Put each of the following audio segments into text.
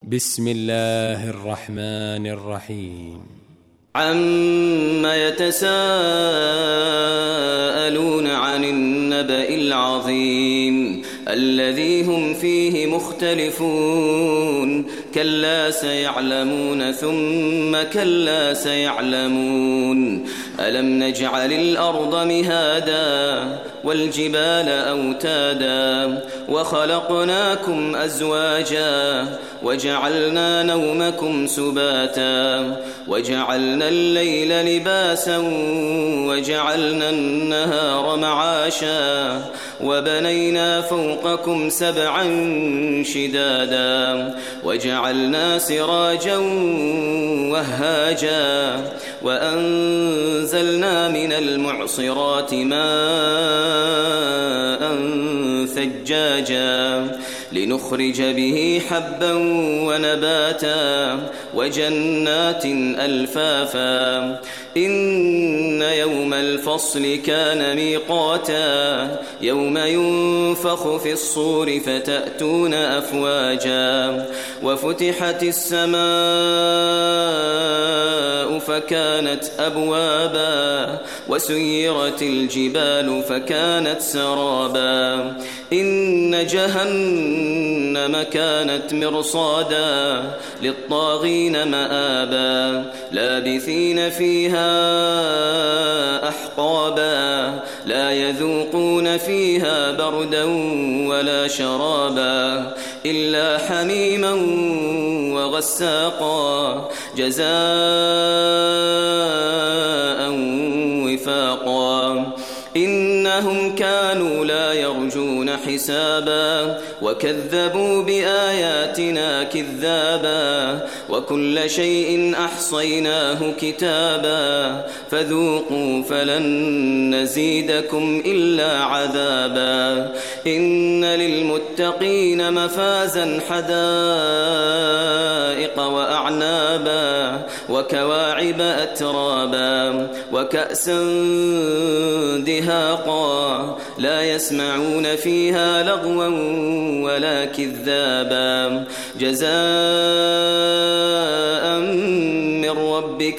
بسم الله الرحمن الرحيم. عم يتساءلون عن النبأ العظيم الذي هم فيه مختلفون كلا سيعلمون ثم كلا سيعلمون ألم نجعل الأرض مهادا والجبال أوتادا وخلقناكم أزواجا وجعلنا نومكم سباتا وجعلنا الليل لباسا وجعلنا النهار معاشا وبنينا فوقكم سبعا شدادا وجعلنا سراجا وهاجا وأنزلنا من المعصرات ماء ثجاجا لنخرج به حبا ونباتا وجنات ألفافا إن يوم الفصل كان ميقاتا يوم ينفخ في الصور فتأتون أفواجا وفتحت السماء فكانت أبوابا وسيرت الجبال فكانت سرابا إن جهنم كانت مرصادا للطاغين مآبا لابثين فيها أحقابا لا يذوقون فيها بردا ولا شرابا إلا حميما وغساقا جزاء وفاقا إنهم كانوا لا يرجون حسابا وكذبوا بآياتنا كذابا وكل شيء أحصيناه كتابا فذوقوا فلن نزيدكم إلا عذابا إن للمتقين مفازا حدائق وأعنابا وكواعب أترابا وكأسا دهاقا لا يسمعون فيها لغوا ولا كذابا جزاء من ربك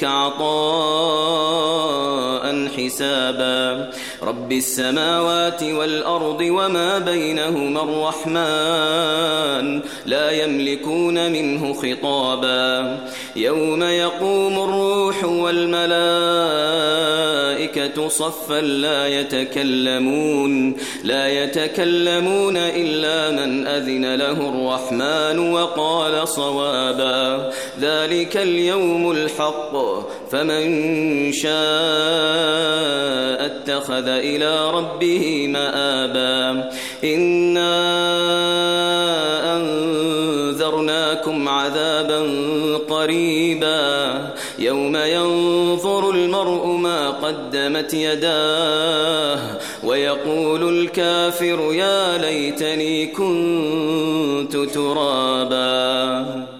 عطاء حسابا رب السماوات والأرض وما بينهما الرحمن لا يملكون منه خطابا يوم يقوم الروح والملائكة صفا لا يتكلمون إلا من أذن له الرحمن وقال صوابا ذلك اليوم الحق فمن شاء اتخذ إلى ربه مآبا إنا أنذرناكم عذابا قريبا يوم ينظر المرء ما قدمت يداه ويقول الكافر يا ليتني كنت ترابا.